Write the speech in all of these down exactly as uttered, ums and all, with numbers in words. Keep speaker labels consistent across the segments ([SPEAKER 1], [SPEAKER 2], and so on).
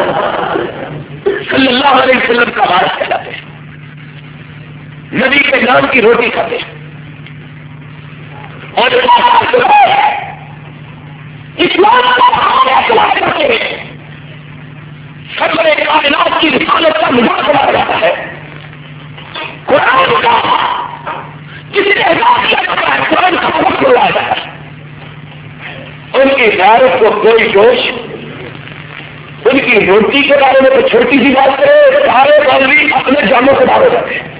[SPEAKER 1] صلی اللہ علیہ وسلم کا وارث کہلاتے ہیں، نبی کے نام کی روٹی کھاتے ہیں، اور اسلام کا کرتے ہیں، سرور کائنات کی رسالت کا مذاق اڑایا جاتا ہے، قرآن کا کسی نے قرآن کا مذاق اڑایا جاتا ہے، ان کی غیرت کو کوئی جوش، ان کی روٹی کے بارے میں تو چھوٹی سی بات کرے سارے مولوی اپنے جانوں سے باہر ہو جاتے ہیں،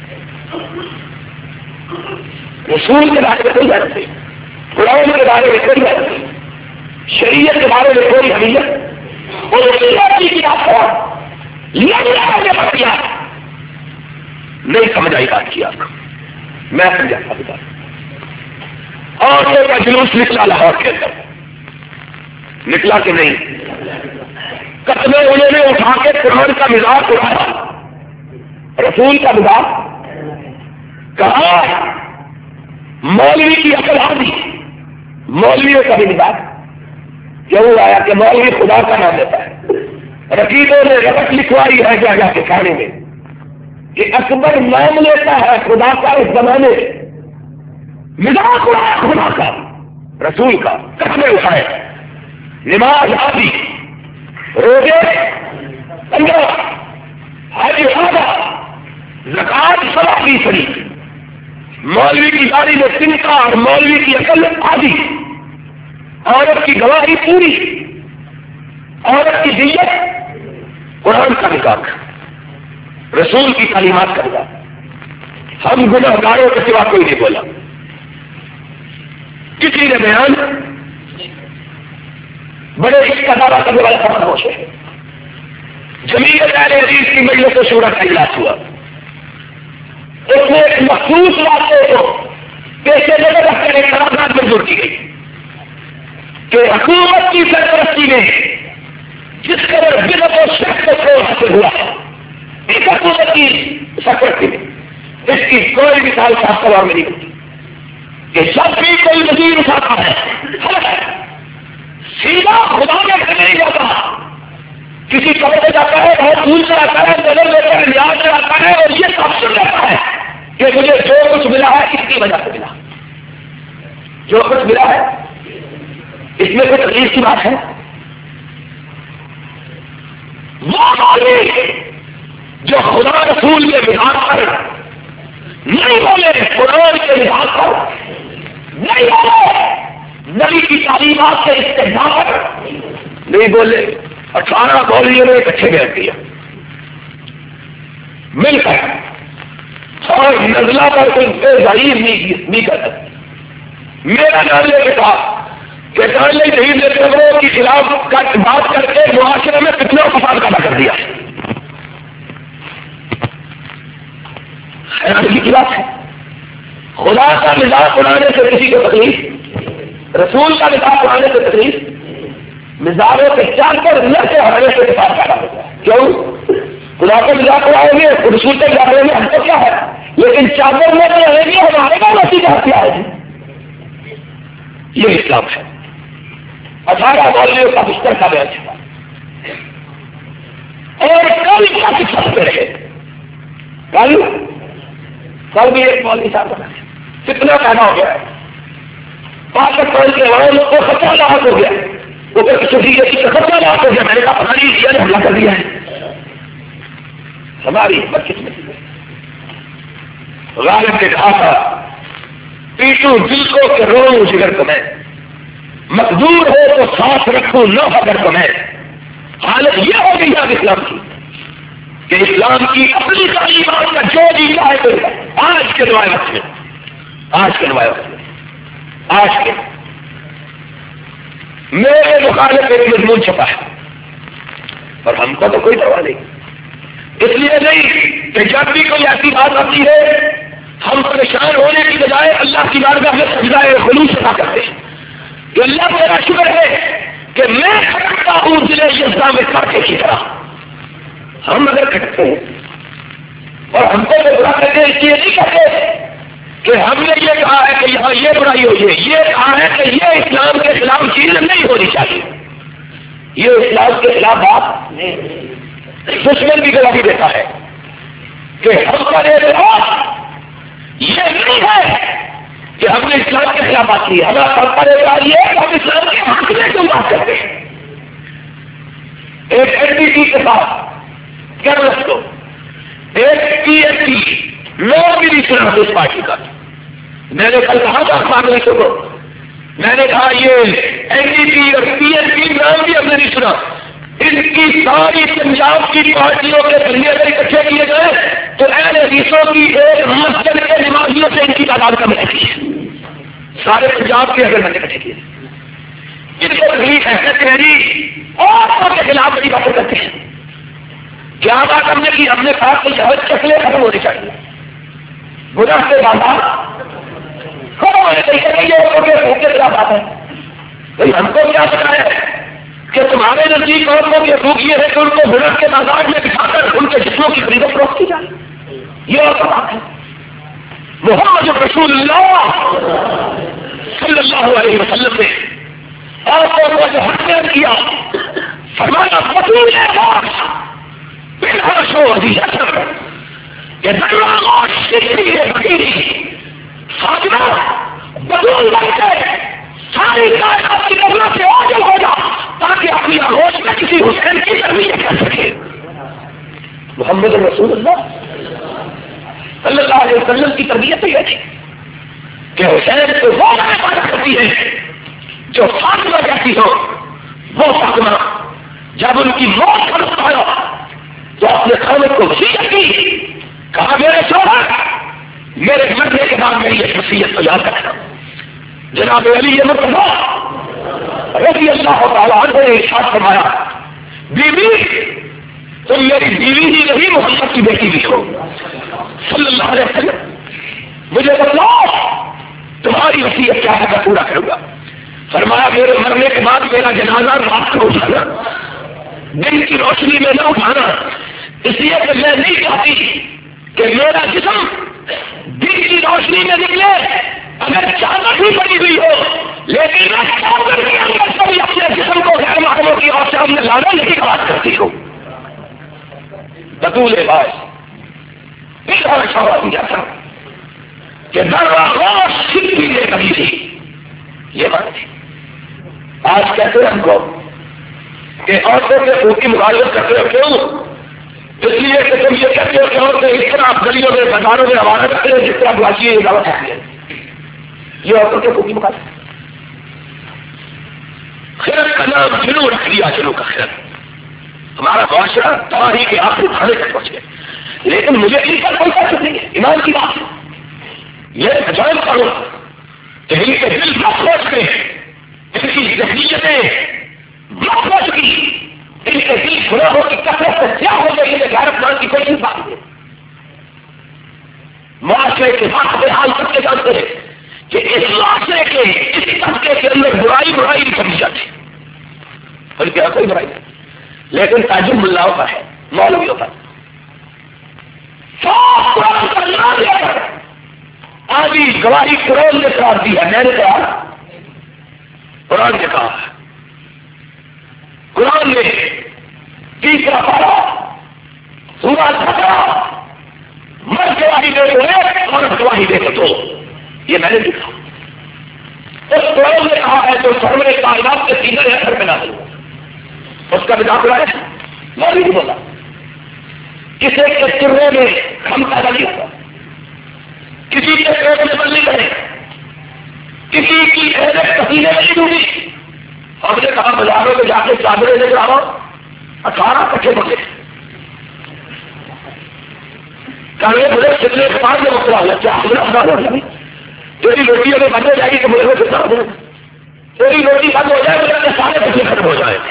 [SPEAKER 1] رسول کے بارے میں کوئی غیرت نہیں، قرآن کے بارے میں کوئی غیرت نہیں، شریعت کے بارے میں کوئی اہمیت، اور کی بات کرا نہیں سمجھ آئی بات کی آپ کو، میں سمجھاتا بتا، اور کا جلوس نکلا لاہور کے اندر، نکلا کہ نہیں، قدمیں انہوں نے اٹھا کے قرآن کا مزاج اٹھایا، رسول کا مزاج کہا، مولوی کی عقل آدھی، مولویوں کا بھی مزاج کیوں آیا کہ مولوی خدا کا نام لیتا ہے، رقیبوں نے ربط لکھوائی ہے جا جا کے کھانے میں کہ اکبر نام لیتا ہے خدا کا، اس زمانے مزاج اڑایا خدا کا رسول کا، قدمیں اٹھائے، نماز آدھی، روزے پندرہ، حج آدھا، زکات سوا فیصدی، مولوی کی گاڑی میں تنکا اور مولوی کی عقل آدھی، عورت کی گواہی پوری، عورت کی دیت، قرآن کا نکاح، رسول کی تعلیمات کا نکاح، ہم گناہ گاروں کے سوا کوئی نہیں بولا، کسی نے بیان بڑے اس کا دعویٰ کرنے والا خاموش ہے، جمیعت اہل حدیث کی مجلس شورا کا اجلاس ہوا، اس میں ایک مخصوص واقعے کو پیشے نظر رکھ کر ایک قرارداد منظور کی گئی کہ حکومت کی سرپرستی میں جس قدر بدعت و شرک کو حاصل ہوا ہے اس حکومت کی سرپرستی میں، اس کی کوئی مثال صاف سوال میں نہیں ہوتی کہ جب بھی کوئی وزیر اٹھاتا ہے سیدھا خدا کے گھر نہیں جاتا، کسی قبر میں جاتا ہے، بہت دور سے آتا ہے، نظر لیتا ہے، نیاز سے آتا ہے، اور یہ سب سن رہتا ہے کہ مجھے جو کچھ ملا ہے اس کی وجہ سے ملا، جو کچھ ملا ہے اس میں کوئی تکلیف کی بات ہے، وہ آدمی جو خدا رسول کے مزاج پر نہیں بولے، قرآن کے مزاج پر نہیں بولے، نبی کی تعلیمات سے استعمال پر نہیں بولے، اٹھارہ مولویوں نے اکٹھے بیٹھ دیا مل کر اور نزلہ پر کوئی بے ظاہر نہیں کر سکتی، میرا نام لے کے کہا کہ ڈالنے نہیں دیتے لوگوں کے خلاف بات کر کے معاشرے میں کتنا فساد پیدا کر دیا، حیرانی کی بات ہے، خدا کا مزاج اڑانے سے کسی کو تکلیف، رسول کا مزاج اڑانے سے تکلیف، مزاجوں کے چار پر نہ سے ہرانے سے فساد پیدا ہوتا ہے، کیوں خدا کا مزاج اڑائیں گے رسول کے مزاج میں ہم کو کیا ہے، لیکن چادر میں تو رہے گی ہمارے کا نتیجہ ہتھیار ہے، یہ اسلام ہے، اٹھارہ مولویوں کا بستر کا بیچ تھا، اور کل کیا سکھاتے رہے، کل کل بھی ایک مولوی صاحب بنا کتنا پیدا ہو گیا ہے، پاکستان کے والوں کو خطرہ لاحق ہو گیا، وہ چھٹی کی خطرہ لاحق ہو گیا، میں نے کہا پتہ نہیں کیا نے حملہ کر دیا ہے، ہماری ہمت کس میں غالب نے کہا تھا پیٹوں دل کو کہ رو جگر کو میں، مقدور ہو تو ساتھ رکھوں نہ اگر کو میں، حالت یہ ہو گئی ہے اسلام کی کہ اسلام کی اپنی تعلیمات کا جو جیلا ہے تو آج کے نوائے وقت میں، آج کے نوائے وقت میں، آج کے میرے مخالف ایک مضمون چھپا ہے اور ہم کو تو کوئی پرواہ نہیں، اس لیے نہیں کہ جب بھی کوئی ایسی بات آتی ہے ہم پریشان ہونے کی بجائے اللہ کی بارگاہ میں سجدہ خلوص ادا کرتے ہیں کہ اللہ میرا شکر ہے کہ میں کھٹکتا ہوں ضلع یزدہ میں کاٹے کی طرح، ہم اگر کھٹکتے ہیں اور ہم کو برا کرتے اس لیے نہیں کہتے کہ ہم نے یہ کہا ہے کہ یہاں یہ برائی ہو، یہ یہ کہا ہے کہ یہ اسلام کے خلاف چیز نہیں ہونی چاہیے، یہ اسلام کے خلاف بات دشمن بھی گواہی دیتا ہے کہ ہم پر اعتراض یہ نہیں ہے کہ ہم نے اسلام کے خلاف بات کی. ہمارا ہم پر اعتراض یہ ہے کہ ہم اسلام کے حق میں کیوں بات کرتے ہیں. ایک این ڈی ٹی کے ساتھ کیا رکھو ایک پی ایس سی نام بھی نہیں سنا اس پارٹی کا. میں نے کل کہا تھا کانگریسوں کو, میں نے کہا یہ این ڈی پی اور پی ایس پی نام بھی ہم نے نہیں سنا. ان کی ساری پنجاب کی پارٹیوں کے ذریعے اگر اکٹھے کیے گئے تو اہل حدیثوں کی ایک مسجد کے نمازیوں سے ان کی تعداد کم رہتی ہے. سارے پنجاب کے اگر میں نے اکٹھے کیے ان کو تکلیف ہے کہتے ہیں جی اور کے خلاف بڑی باتیں کرتے ہیں. کیا بات ہم نے کی؟ ہم نے کہا کہ شہر چکلے ختم ہونے چاہیے, گناہ سے باندھا ختم ہونے چاہیے. یہ کے خلاف بات ہے. بھائی ہم کو کیا پتا ہے کہ تمہارے نزدیک قوموں کے حقوق یہ ہے کہ ان کو گناہ کے بازار میں بٹھا کر ان کے جسموں کی خرید و فروخت کی جائے. یہ اور بات ہے. محمد رسول اللہ صلی اللہ علیہ وسلم نے اور جو حق بیان کیا فرمایا بطول ہے شو ابھی کہ فاطمہ بدول بن کے ساری کائنات کی نظروں سے اوجل ہو جا تاکہ اپنی آغوش میں کسی حسین کی تربیت کر سکے. محمد رسول اللہ صلی اللہ علیہ وسلم کی تربیت یہ تھی کہ حسین کو وہ پیدا کرتی ہے جو فاطمہ کہتی ہو. وہ فاطمہ جب ان کی موت پر پایا تو اپنے خامد کو وصیت کی, کہا میرے شوہر میرے مرنے کے بعد میری ایک وصیت کو یاد رکھنا. جناب علی مرتضیٰ رضی اللہ تعالیٰ عنہ نے ارشاد فرمایا بیوی تم میری بیوی ہی نہیں محمد کی بیٹی بھی ہو صلی اللہ علیہ وسلم. مجھے بتلاؤ تمہاری وصیت کیا ہے میں پورا کروں گا. فرمایا میرے مرنے کے بعد میرا جنازہ رات کو اٹھانا, دن کی روشنی میں نہ اٹھانا, اس لیے کہ میں نہیں چاہتی کہ میرا جسم دن کی روشنی میں نکلے. اگر چادر بھی پڑی ہوئی ہو لیکن میں چادر کے اندر کبھی اپنے جسم کو غیر محکموں کی اور سامنے لانا نہیں کی بات کرتی ہوں. بطول بھائی اس اور شعبہ دیا تھا کہ در سکھی نے کبھی تھی یہ بات تھی. آج کہتے ہیں ہم کو کہ عورتوں کے حقوق کی مخالفت کرتے ہو کیوں؟ اس لیے کہ تم یہ کہتے ہو کہ عورتیں اس طرح گلیوں میں بازاروں میں روانہ کرتے ہیں جس طرح بلاچی دعوت ہے. یہ عورتوں کے حقوق کی مخالفت. خیرت کا نام جنو رکھ لیا, جنو کا خیرت. ہمارا معاشرہ تباہی کے آخری کھانے تک پہنچ گئے. لیکن مجھے ان پر کوئی فکر نہیں ہے. ایمان کی بات یہ جان کرو کہ ان کے دل نہ سوچ گئے, ان کی ذہنیتیں نہ سوچ گئی, ان کے دل گناہوں کی کثرت سے کیا ہو گئی ہے غیرت مان کی کوئی بات نہیں. معاشرے کے حق میں حال تک کے جانتے ہیں کہ اس معاشرے کے اس طبقے کے اندر برائی برائی نہیں سمجھ جاتی. اور کیا کوئی برائی نہیں, لیکن تعجب ملاؤں کا ہے, مولویوں پر آدھی گواہی قرآن نے قرار دی ہے. میں نے کہا قرآن نے کہا قرآن نے تیسرا پارا سورہ سترہ مرد گواہی دے رہے اور گواہی دے تو یہ میں نے لکھا. اس قرآن نے کہا ہے تو سرور کائنات کے سیدھے گھر میں نہ دوں. اس کا بنا ہے مولوی نہیں بولا. کسی کے چرے میں ہم پیدا نہیں ہوتا, کسی کے پیٹ میں بل نہیں کرے, کسی کی عزت پسینے میں نہیں ڈوبی. ہم نے کہا بازاروں میں جا کے چادریں لے کر آؤ, اٹھارہ کٹھے بڑے کہنے بڑے کتنے کے بعد میں مسئلہ ہوا کیا ہم نے تیری روٹی اگر بند ہو جائے گی تو مجھے کتنا ہو جائے گا, تیری روٹی بند ہو جائے گا سارے بچے ختم ہو جائے.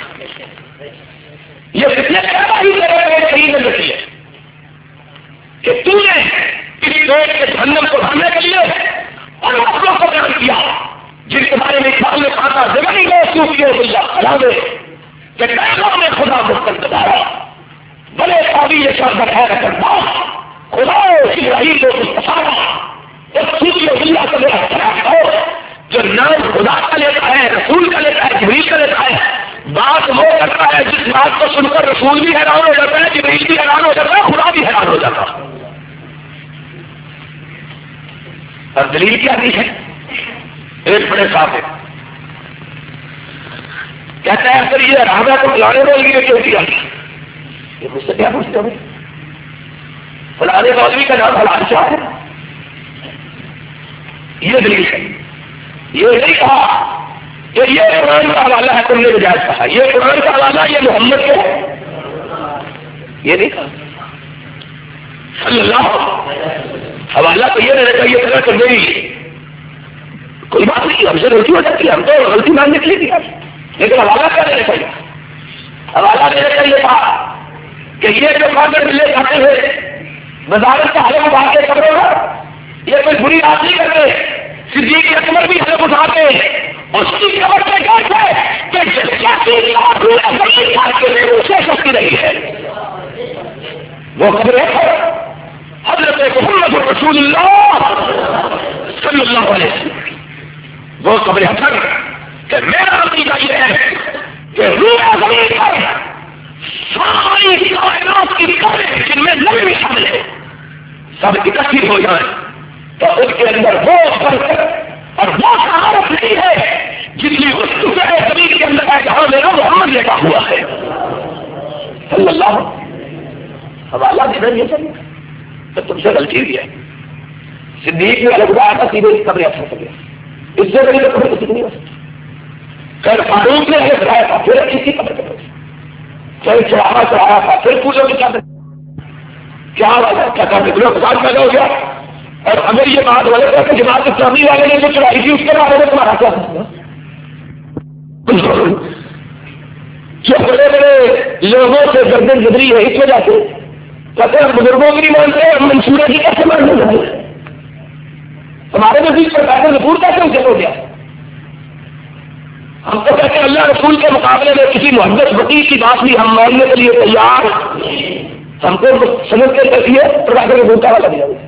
[SPEAKER 1] یہ کتنے ہی صحیح میں لکھی ہے کہ تو نے اس پیٹ کے جہنم کو بھرنے کے لیے اور اپنوں کو بیان کیا جن کے بارے میں اقبال نے کہا تھا زمین میں سوکھی ہو گئی خدا دے کہ ڈائلوں میں خدا مستقل بتایا بڑے قابل شرط ہے کرتا خدا ابراہیم کو مستفارا ایک سوکھی ہو گئی کا میرا خراب ہو جو نام خدا کا لیتا ہے, رسول کا لیتا ہے, جبریل کا لیتا ہے, بات وہ کرتا ہے جس بات کو سن کر رسول بھی حیران ہو جاتا ہے، جبریل بھی حیران ہو جاتا ہے، خدا بھی حیران ہو جاتا ہے۔ اور دلیل کیا دی ہے؟ ایک بڑے صاحب ہے کہتا ہے اگر یہ راجا کو فلانے مولوی کیوں کیا؟ یہ مجھ سے کیا پوچھتے ہو؟ فلانے مولوی کا نام فلان شاہ ہے، یہ دلیل ہے۔ یہ نہیں کہا کہ یہ قرآن کا حوالہ ہے، تم نے بجائے کہا یہ قرآن کا حوالہ یہ محمد کے ہے، یہ نہیں کہا صلی اللہ حوالہ تو یہ رہنے کا یہ طرح کر دیں کوئی بات نہیں، ہم سے غلطی ہو جاتی ہے، ہم تو غلطی ماننے کے لیے دیا، لیکن حوالہ کیا دینے چاہیے؟ حوالہ دینے کا یہ کہا کہ یہ جو کاغذ ملے جاتے ہیں وزارت کا حلف اٹھا کے قبروں پر، یہ کوئی بری بات نہیں کرتے، صدیق اکبر بھی حلف اٹھاتے اس کی خبر سے سکتی رہی ہے، وہ خبر ہے حضرت محمد رسول اللہ صلی اللہ علیہ وسلم، وہ خبر حسن کہ میرا عقیدہ یہ ہے کہ روح زمین پر ساری کائنات کی خبریں جن میں نبی بھی شامل ہے سب اکٹھی ہو جائیں تو اس کے اندر وہ برکت اور وہ سعادت نہیں ہے جتنی اس دوسرے زمین کے اندر ہے جہاں میرا محمد لکھا ہوا ہے صلی اللہ۔ حوالہ دینا یہ چاہیے تو تم سے غلطی ہوئی ہے، صدیق میں الگ آیا تھا سیدھے اس قبر اثر کر گیا، اس سے بڑی قبر کسی نہیں ہو سکتی، خیر فاروق نے الگ کرایا تھا پھر اسی قبر کر چاہے چڑھاوا چڑھایا تھا پھر پوچھو کہ کیا کیا کیا کیا فساد پیدا ہو گیا، اور اگر یہ بات غلط ہے کہ جماعت اسلامی والے نے جو چڑھائی تھی اس کے بارے میں تمہارا کیا جو بڑے بڑے لوگوں سے گردن گدری ہے اس وجہ سے کہتے ہیں بزرگوں کی نہیں مانتے ہم منصورہ کی کیسے ماننے لگے، ہمارے نزدیک پر پیدل رسول کیسے اسے ہو گیا، ہم تو کہتے ہیں اللہ رسول کے مقابلے میں کسی محدث وکیل کی بات بھی ہم ماننے کے لیے تیار، ہم کو سمجھ کے دیکھیے پروفیسر رسول کا لگ جائے،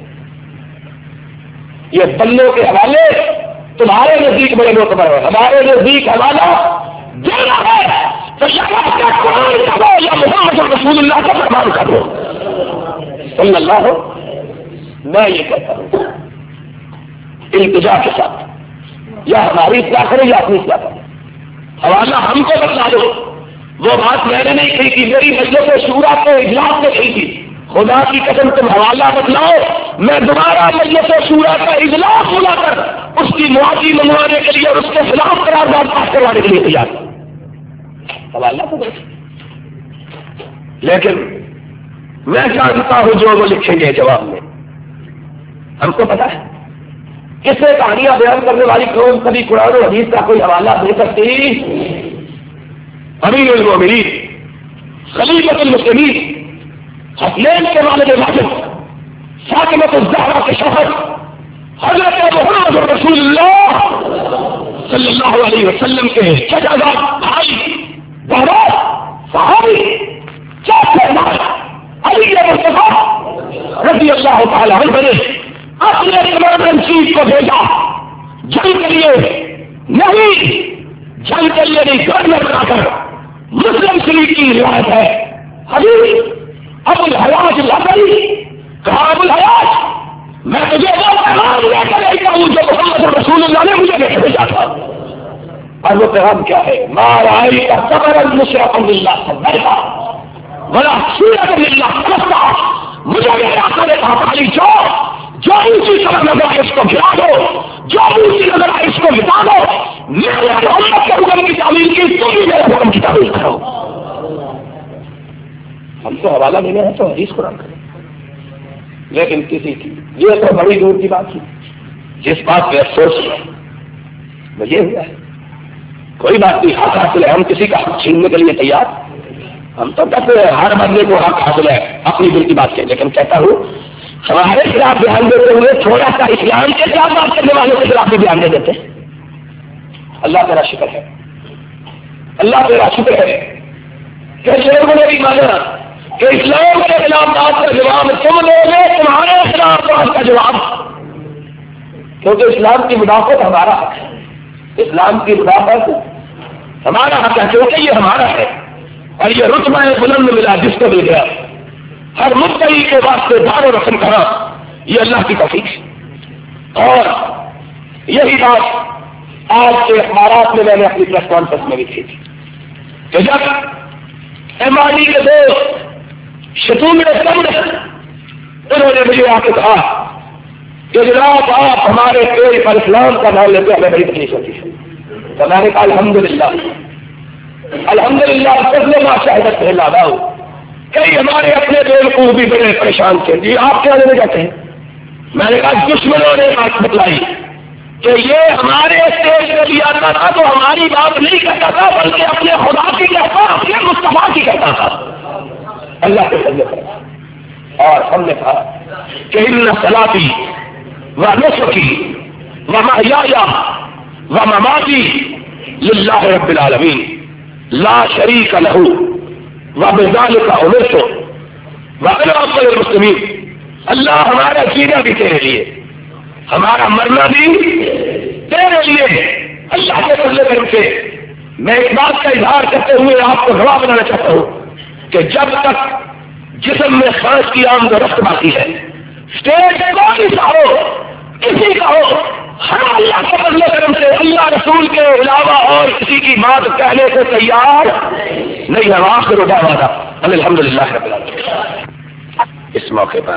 [SPEAKER 1] یہ بلوں کے حوالے تمہارے نزدیک بڑے معتبر ہے، ہمارے نزدیک حوالہ دینا ہے تو یا محمد رسول اللہ کا فرمان کرو صلی اللہ ہو۔ میں یہ کہتا ہوں التجا کے ساتھ یا ہماری اصلاح کرے یا اپنی اصلاح کرے، حوالہ ہم کو بتلا دو، وہ بات میں نے نہیں کہی تھی، میری مجلس شورا کے اجلاس میں کہی تھی، خدا کی قسم تم حوالہ بتلاؤ میں دوبارہ مجلس شورا کا اجلاس بلا کر اس کی معافی منگوانے کے لیے اور اس کے خلاف قرارداد پاس کروانے کے لیے تیار ہوں، حوالہ تو لیکن میں جانتا ہوں جو وہ لکھیں گے جواب میں، ہم کو پتا ہے کس سے کہانیاں بیان کرنے والی قوم کبھی قرآن و حدیث کا کوئی حوالہ دے سکتی، امیر المومنین خلیفۃ المسلمین حسنین کے والد ماجد فاطمۃ الزہرا کے شوہر حضرت محمد رسول اللہ صلی اللہ علیہ وسلم کے چچا بھائی بہرات صحابی چاچا علی مصطفیٰ رضی اللہ تعالی عنہ نے اپنے کمانڈر چیف کو بھیجا جنگ کے لیے، نہیں جنگ کے لیے نہیں گورنر بنا کر، مسلم شریف کی روایت ہے حبیب ابو الحیاج لبی کہا ابو الحیاج میں تجھے وہ پیغام لے کر آئی ہوں جو محمد رسول اللہ نے مجھے لے کے بھیجا تھا، اور وہ پیغام کیا ہے؟ ما رأيت ثمرا مشرقا لله صبرا ولا سورة لله قصا، مجھے میرے آقا نے کہا علی جو جو اونچی قدر نظر آئے اس کو گرا دو، جو اونچی نظر آئے اس کو مٹا دو، میرے محمد کے حکم کی تعمیل کی، تم بھی میرے حکم کی تعمیل کرو۔ ہم تو حوالہ دینے ہیں تو حدیث قرآن کریں، لیکن کسی کی یہ تو بڑی دور کی بات تھی، جس بات پہ افسوس ہے وہ یہ ہوا ہے، کوئی بات نہیں، حق حاصل ہے، ہم کسی کا حق چھیننے کے لیے تیار، ہم تو کہتے ہیں ہر بندے کو حق حاصل ہے اپنی دل کی بات سے، لیکن کہتا ہوں ہمارے خلاف بیان دیتے ہوئے تھوڑا سا اسلام کے خلاف بات کرنے والوں کے خلاف بھی بیان دے دیتے۔ اللہ تیرا شکر ہے، اللہ تیرا شکر ہے کہ لوگوں نے بھی مانا کہ اسلام کے خلاف بات کا جواب تم لوگ تمہارے خلاف بات کا جواب، کیونکہ اسلام کی مدافعت ہمارا حق ہے، اسلام کی مدافعت ہمارا حق ہے کیونکہ یہ ہمارا ہے اور یہ رتبہ بلند ملا جس کو مل گیا. ہر مدعی کے واسطے دار و رسم کرا یہ اللہ کی توفیق ہے. اور یہی بات آج کے اخبارات میں میں نے اپنی پریس کانفرنس میں بھی کی تھی کہ جب ایم آئی ڈی کے دوست شتون نے سمجھ انہوں نے مجھے آ کے کہا کہ جناب آپ ہمارے پیڑ پر اسلام کا نام لیتے ہمیں بڑی تکلیف ہوتی ہے. تو میں نے کہا الحمدللہ الحمدللہ فضل ما شاہدت ہے لادا ہوں. کئی ہمارے اپنے دل کو بھی بڑے پریشان تھے. جی آپ کیا لینے جاتے ہیں؟ میں نے کہا دشمنوں نے بات بتلائی کہ یہ ہمارے اسٹیج میں بھی آتا تھا تو ہماری بات نہیں کرتا تھا بلکہ اپنے خدا کی کہتا اپنے مصطفیٰ کی کہتا تھا. اللہ کے فضل پر. اور ہم نے کہا کہ ان صلاتی و نسکی و محیای و مماتی للہ رب العالمین لا شریک لہ وبذلک امرت وانا اول المسلمین. اللہ ہمارا جینا بھی تیرے لیے ہمارا مرنا بھی تیرے لیے. اللہ کے فضل کرم سے میں ایک بات کا اظہار کرتے ہوئے آپ کو گواہ بنانا چاہتا ہوں کہ جب تک جسم میں سانس کی آمد و رفت باقی ہے اسٹیج کوئی سا ہو کسی کا ہو ہم اللہ کے فضل کرم سے اللہ رسول کے علاوہ اور کسی کی بات کہنے سے تیار نہیں ہے. آخر دعوانا الحمدللہ رب العالمین. اس موقع پر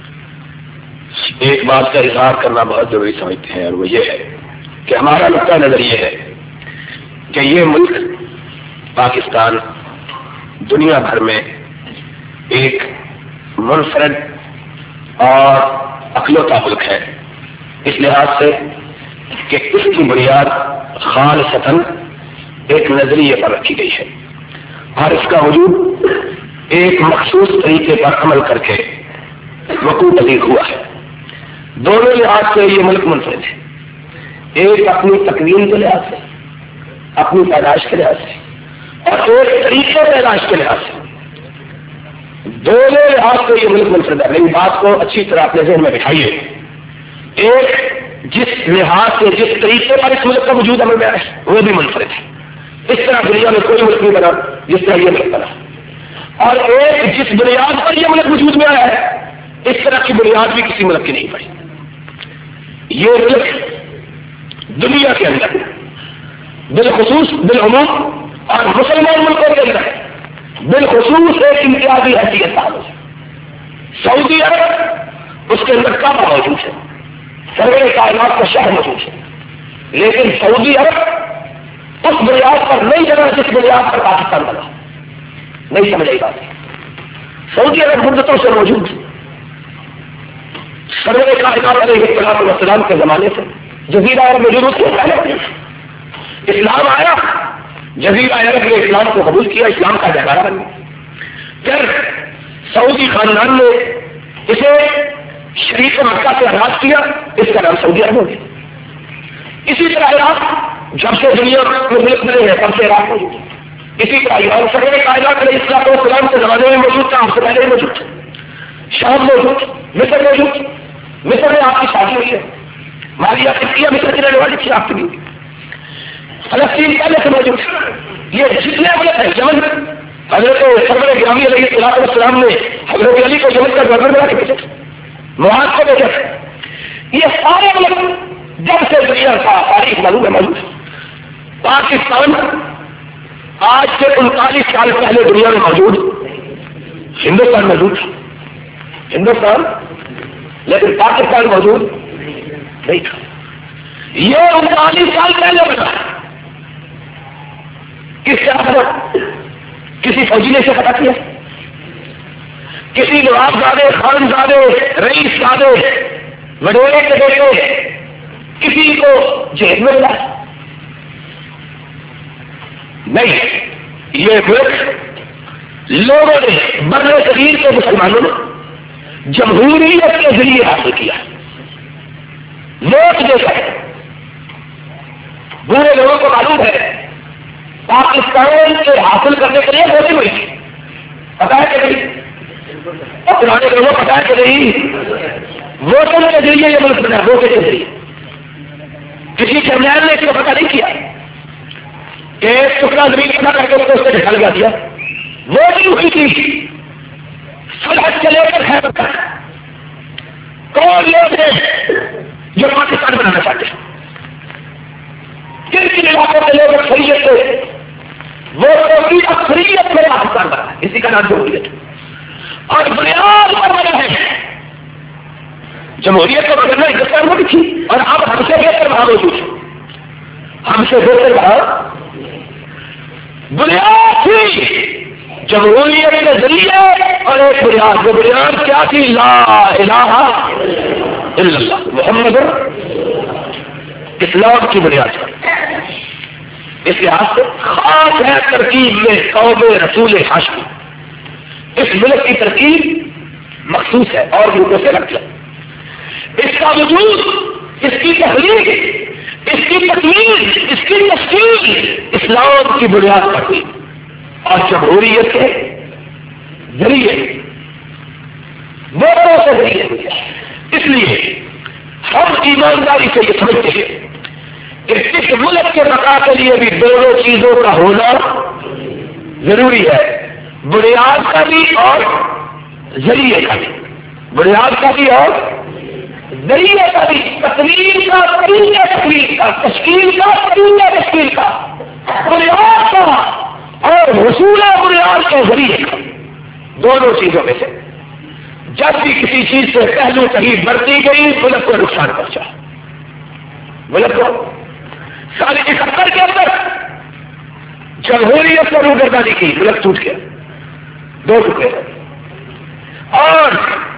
[SPEAKER 1] ایک بات کا اظہار کرنا بہت ضروری سمجھتے ہیں اور وہ یہ ہے کہ ہمارا نقطہ نظر یہ ہے کہ یہ ملک پاکستان دنیا بھر میں ایک منفرد اور اقلیتہ ملک ہے اس لحاظ سے کہ اس کی بنیاد خالصتاً ایک نظریے پر رکھی گئی ہے اور اس کا وجود ایک مخصوص طریقے پر عمل کر کے وقوع پذیر ہوا ہے. دونوں لحاظ سے یہ ملک منفرد ہے. ایک اپنی تکوین کے لحاظ سے اپنی پیدائش کے لحاظ سے اور ایک طریقے پیدائش کے لحاظ سے. دونوں لحاظ سے یہ ملک منفرد ہے. میری بات کو اچھی طرح اپنے ذہن میں بٹھائیے. ایک جس لحاظ سے جس طریقے پر اس ملک کا وجود عمل میں آیا ہے وہ بھی منفرد ہے. اس طرح دنیا میں کوئی ملک نہیں بنا جس طرح یہ ملک بنا. اور ایک جس بنیاد پر یہ ملک وجود میں آیا ہے اس طرح کی بنیاد بھی کسی ملک کی نہیں پڑی. یہ ملک دنیا کے اندر بالخصوص بالعموم اور مسلمان ملکوں کے اندر بالخصوص ایک امتیازی حیثیت ہے. سعودی عرب اس کے اندر کعبہ موجود ہے, سرور کائنات کا شہر موجود ہے, لیکن سعودی عرب اس بنیاد پر نہیں چلا جس بنیاد پر پاکستان بنا. نہیں سمجھ آئی بات. سعودی عرب مدتوں سے موجود ہے. سرور کائنات علیہ السلام والسلام کے زمانے سے جزیرہ عرب میں ضرورت ہے. اسلام آیا, جزیرہ عرب نے اسلام کو قبول کیا, اسلام کا جگارہ بن گیا. پھر سعودی خاندان نے اسے شریف مکہ سے آغاز کیا, اس کا نام سعودی عرب ہو گیا. اسی طرح عراق جب سے دنیا میں ملک بنے ہیں تب سے عراق موجود ہے. اسی طرح ایران سرور کائنات علیہ السلام کے زمانے میں موجود تھا, آپ سے پہلے موجود تھا. شام موجود, مصر موجود. مصر میں آپ کی شادی ہوئی ہے, مالیہ کیا مصر کی رہنے والی تھی آپ کی. فلسطین پہلے سے موجود ہے. یہ جتنے ملک ہے یمن میں حضرت سرور گرامی علیہ السلام نے حضرت علی کو یمن کا گورنر بنا کے بھیجا, معاذ کو بھیجا. یہ سارے ملک جب سے دنیا کا تاریخ معلوم ہے موجود ہے. پاکستان آج سے انتالیس سال پہلے دنیا میں موجود, ہندوستان موجود تھا, ہندوستان لیکن پاکستان موجود نہیں تھا. یہ انتالیس سال پہلے بنا. کس طرح کسی فوجی نے اسے پتا کیا, کسی نوابزادے, خانزادے, رئیس زادے, وڈیرے کے بیٹے کسی کو جیل میں ملا نہیں. یہ ملک لوگوں نے بر صغیر کے مسلمانوں نے جمہوریت کے ذریعے حاصل کیا, ووٹ دے کر. بوڑھے لوگوں کو معلوم ہے پاکستان کے حاصل کرنے کے لیے ووٹنگ ہوئی تھی, پتا ہے کہ نہیں؟ اور پرانے لوگوں کو پتا ہے کہ نہیں؟ ووٹنگ کے ذریعے یہ ملک بنا, ووٹ کے ذریعے. کسی جرنیل نے اس کو پتا نہیں کیا. ایک ٹکڑا زمین کھڑا کر کے اس کو اس سے ڈھل گیا دیا. وہ بھی ہوئی تھی سرحد سے لے کر خیبر تک. کون لوگ ہیں جو پاکستان بنانا چاہتے ہیں؟ کن کن علاقوں کے لوگ اکثریت سے وہ تو اکثریت میں پاکستان بنا ہے, اسی کا نام جمہوریت اور بنیاد پر بنا ہے. جمہوریت کو بدلنا ہندوستان میں بھی تھی اور اب ہم سے بہتر وہاں موجود ہے. ہم سے بہتر وہاں بنیاد تھی جمہوریت کے ذریعے اور ایک بنیاد. وہ بنیاد کیا تھی؟ لا الہ الا اللہ محمد اسلام کی بنیاد پر. اس لحاظ سے خاص ہے ترکیب میں قوم رسول ہاشمی. اس ملک کی ترکیب مخصوص ہے اور ملکوں سے الگ ہے. اس کا وجود, اس کی تحریک, اس کی تکمیل, اس کی تشکیل اسلام کی بنیاد پر تھی اور جمہوریت کے ذریعے ووٹوں سے ذریعے ہوئی. اس لیے ہم ایمانداری سے یہ سمجھتے ہیں کہ اس ملک کے بقا کے لیے بھی دونوں چیزوں کا ہونا ضروری ہے, بنیاد کا بھی اور ذریعے کا بھی. بنیاد کا بھی اور ذریعے کا بھی, تکمیل کا, طریقہ تکمیل کا, تشکیل کا, طریقہ تشکیل کا, بنیاد کا اور حصول بنیاد کے ذریعے کا. دونوں چیزوں میں سے جب بھی کسی چیز سے پہلو کہیں بڑھتی گئی ملک کو نقصان پہنچا. ملک کو سال اکہتر کے اندر جمہوریت کو روگردانی کی, ملک ٹوٹ گیا, دو ٹکڑے. اور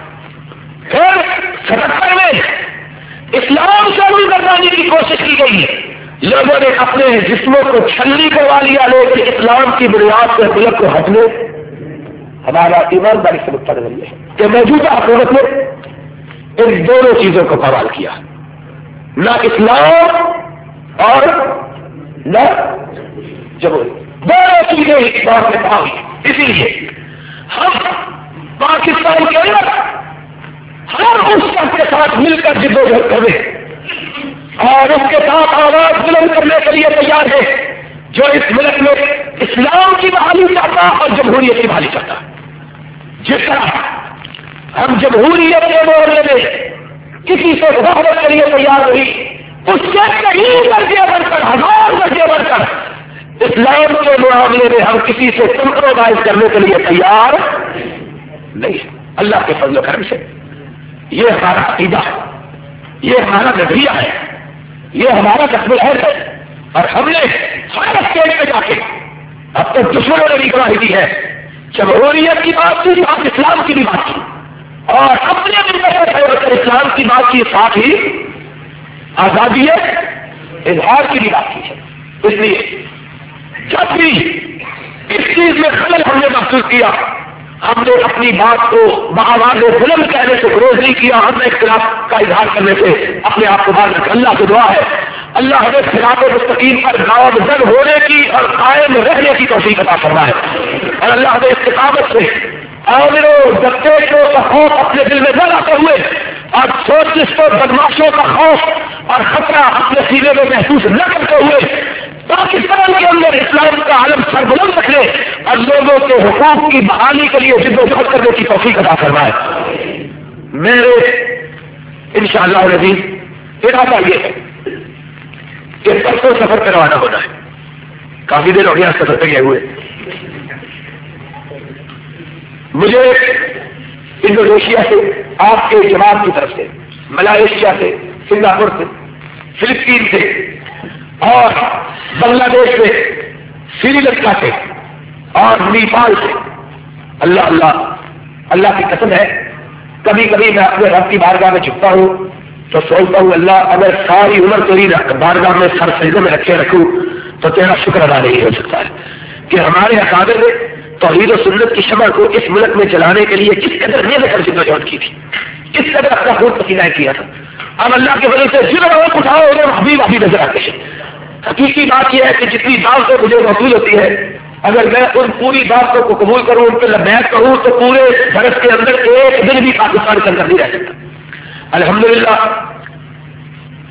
[SPEAKER 1] پھر ستہتر میں اسلام سے روگردانی کی کوشش کی گئی. لوگوں نے اپنے جسموں کو چھلنی کروا لیا, لیکن اسلام کی بنیاد سے ملک کو ہٹنے ہمارا ایمانداری سے مقتدر ہے کہ موجودہ حکومت نے ان دونوں چیزوں کو بحال کیا, نہ اسلام اور نہ جمہوریت. دونوں چیزیں اس بات میں پاؤ. اسی لیے ہم پاکستان کے اندر ہر اس شخص کے ساتھ مل کر جدوجہد کریں اور اس کے ساتھ آواز بلند کرنے کے لیے تیار ہے جو اس ملک میں اسلام کی بحالی چاہتا اور جمہوریت کی بحالی چاہتا. جس طرح ہم جمہوریت کے معاملے میں کسی سے مداخلت کے لیے تیار نہیں, اس سے کئی درجے بڑھ کر, ہزار درجے بڑھ کر اسلام کے معاملے میں ہم کسی سے کمپرومائز کرنے کے لیے تیار نہیں. اللہ کے فضل و کرم سے یہ ہمارا عقیدہ ہے, یہ ہمارا نظریہ ہے, یہ ہمارا قصب العین ہے. اور ہم نے ہر اسٹیج میں جا کے اب تک دشمنوں نے بھی گواہی دی ہے, جمہوریت کی بات کی اور اسلام کی بھی بات کی, اور اپنے ملک پر اسلام کی بات کی, ساتھ ہی آزادی اظہار کی بھی بات کی ہے. اس لیے جب بھی اس چیز میں خلل ہم نے محسوس کیا, ہم نے اپنی بات کو بآواز بلند کہنے سے گریز نہیں کیا, ہم نے اختلاف کا اظہار کرنے سے اپنے آپ کو باز رکھا. اللہ سے دعا ہے اللہ ہمیں خلاف مستقیم پر گامزن ہونے کی اور قائم رہنے کی توفیق عطا فرمائے, اور اللہ ہمیں استقامت سے عامروں دکتیوں کا خوف اپنے دل میں نہ لاتے ہوئے اور سوچستوں بدماشوں کا خوف اور خطرہ اپنے سینے میں محسوس نہ کرتے ہوئے پاکستان کے اندر اسلام کا عالم سر بلند رکھنے اور لوگوں کے حقوق کی بحالی کے لیے جدوجہد کرنے کی توفیق عطا فرمائے. میرے انشاءاللہ العزیز ارادہ یہ ہے کہ پرسوں سفر پہ روانہ ہونا ہے. کافی دیر ہو گیا سفر پہ گئے ہوئے. مجھے انڈونیشیا سے, آپ کے جماعت کی طرف سے, ملائیشیا سے, سنگاپور سے, فلپین سے اور بنگلہ دیش سے, سری لنکا سے اور نیپال سے, اللہ اللہ اللہ کی قسم ہے کبھی کبھی میں اپنے رب کی بارگاہ میں جھکتا ہوں تو سوچتا ہوں اللہ اگر ساری عمر تیری بارگاہ میں سر سجدے میں رکھے رکھوں تو تیرا شکر ادا نہیں ہو سکتا ہے کہ ہمارے اکابر نے توحید و سنت کی شمع کو اس ملک میں چلانے کے لیے کس قدر محنت کر جدوجہد کی تھی, کس قدر اپنا خون پسینہ کیا تھا. اب اللہ کے وجہ سے جن لوگ اٹھاؤ انہیں حبیب ابھی نظر آتے ہیں. حقیقی بات یہ ہے کہ جتنی بات سے مجھے موصول ہوتی ہے اگر میں ان پوری باتوں کو قبول کروں, ان پہ لبیک کہوں تو پورے برس کے اندر ایک دن بھی پاکستان کے اندر نہیں رہ سکتا. الحمدللہ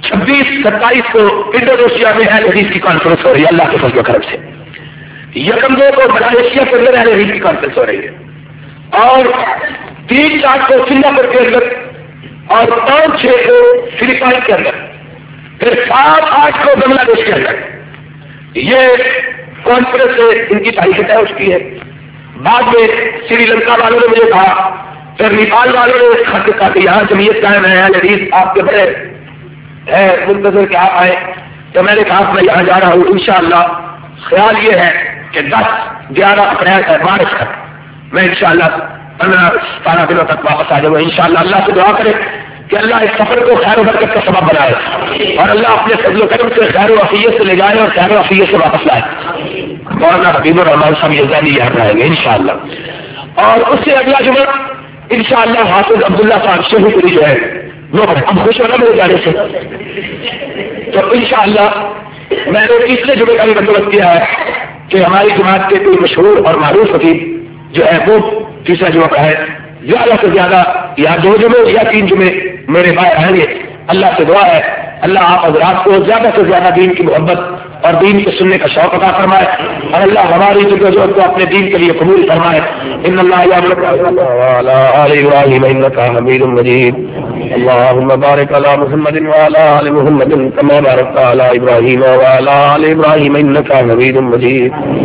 [SPEAKER 1] چھبیس ستائیس کو انڈونیشیا میں اہل حدیث کی کانفرنس ہو رہی ہے اللہ کے فضل و کرم سے. یکم دو کو ملائیشیا کے اندر اہل حدیث کی کانفرنس ہو رہی ہے اور تین چار کو سنگاپور کے اندر اور پانچ چھ کو فلپائن کے اندر پھر سات آٹھ کو بنگلہ دیش کے اندر. یہ کانفرنس سے ان کی تاریخ طے ہو چکی ہے. بعد میں سری لنکا والوں نے مجھے کہا, پھر نیپال والوں نے خط کہا کہ یہاں جمعیت قائم ہے اہل حدیث آپ کے بڑے ہے منتظر کہ آپ آئے. تو میں نے کہا میں یہاں جا رہا ہوں انشاءاللہ. خیال یہ ہے کہ دس گیارہ اپریل مارچ تک میں انشاءاللہ پندرہ ستارہ دنوں تک واپس آ جاؤں گا انشاءاللہ. اللہ سے دعا کرے کہ اللہ اس سفر کو خیر و برکت کا سبب بنائے اور اللہ اپنے فضل و کرم سے خیر و عافیت سے لے جائے اور خیر و عافیت سے واپس لائے. مولانا حبیب الرحمان صاحب یزدانی یہاں رہیں گے انشاءاللہ. اور اس سے اگلا جمعہ انشاءاللہ حافظ عبداللہ صاحب شیخو پوری جو ہے وہ اب خوش ہونا میرے جانے سے. تو انشاءاللہ میں نے تیسرے جمعے کا بھی بندوبست کیا ہے کہ ہماری جماعت کے کوئی مشہور اور معروف خطیب جو ہے وہ تیسرا جمعہ کا ہے. زیادہ سے زیادہ یا دو جمعے یا تین جمعے میرے بھائی آئیں گے. اللہ سے دعا ہے اللہ آپ حضرات کو زیادہ سے زیادہ دین کی محبت اور دین کے سننے کا شوق عطا فرمائے اور اللہ ہماری جدوجہد کو اپنے دین کے لیے قبول فرمائے. ان اللہ وعلى آل ابراہیم انک حمید مجید. اللهم بارك على محمد وعلى آل محمد كما باركت على ابراہیم وعلى آل ابراہیم انک حمید مجید.